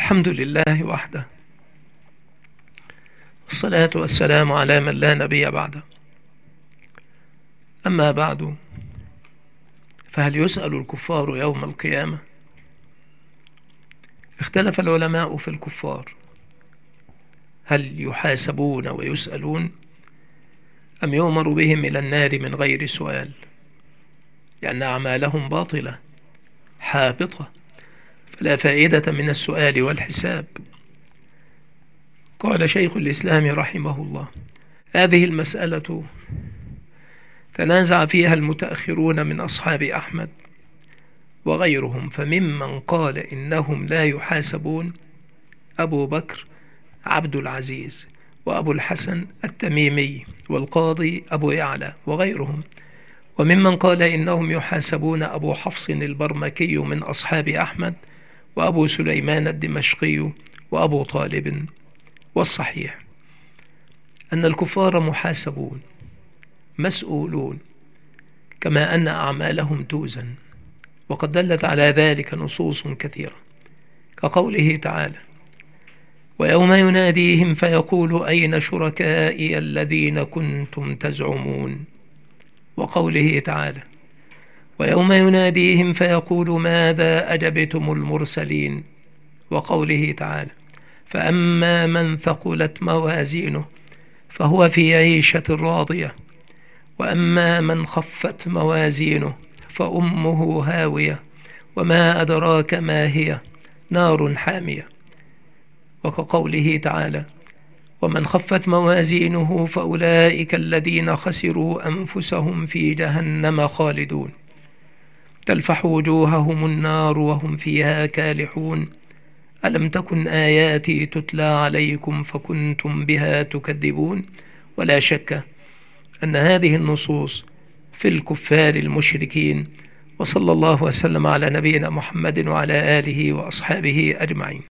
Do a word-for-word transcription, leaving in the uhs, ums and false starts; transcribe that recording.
الحمد لله وحده، والصلاة والسلام على من لا نبي بعده. أما بعد، فهل يسأل الكفار يوم القيامة؟ اختلف العلماء في الكفار، هل يحاسبون ويسألون أم يؤمر بهم إلى النار من غير سؤال، لأن أعمالهم باطلة حابطة، فلا فائدة من السؤال والحساب. قال شيخ الإسلام رحمه الله: هذه المسألة تنازع فيها المتأخرون من أصحاب أحمد وغيرهم، فممن قال إنهم لا يحاسبون أبو بكر عبد العزيز وأبو الحسن التميمي والقاضي أبو يعلى وغيرهم، وممن قال إنهم يحاسبون أبو حفص البرمكي من أصحاب أحمد وأبو سليمان الدمشقي وأبو طالب. والصحيح أن الكفار محاسبون مسؤولون، كما أن أعمالهم توزن، وقد دلت على ذلك نصوص كثيرة، كقوله تعالى: ويوم يناديهم فيقول أين شركائي الذين كنتم تزعمون، وقوله تعالى: ويوم يناديهم فيقول ماذا أجبتم المرسلين، وقوله تعالى: فأما من ثقلت موازينه فهو في عيشة راضية، وأما من خفت موازينه فأمه هاوية، وما أدراك ما هي، نار حامية. وكقوله تعالى: ومن خفت موازينه فأولئك الذين خسروا أنفسهم في جهنم خالدون، تلفح وجوههم النار وهم فيها كالحون، ألم تكن آياتي تتلى عليكم فكنتم بها تكذبون. ولا شك أن هذه النصوص في الكفار المشركين. وصلى الله وسلم على نبينا محمد وعلى آله وأصحابه أجمعين.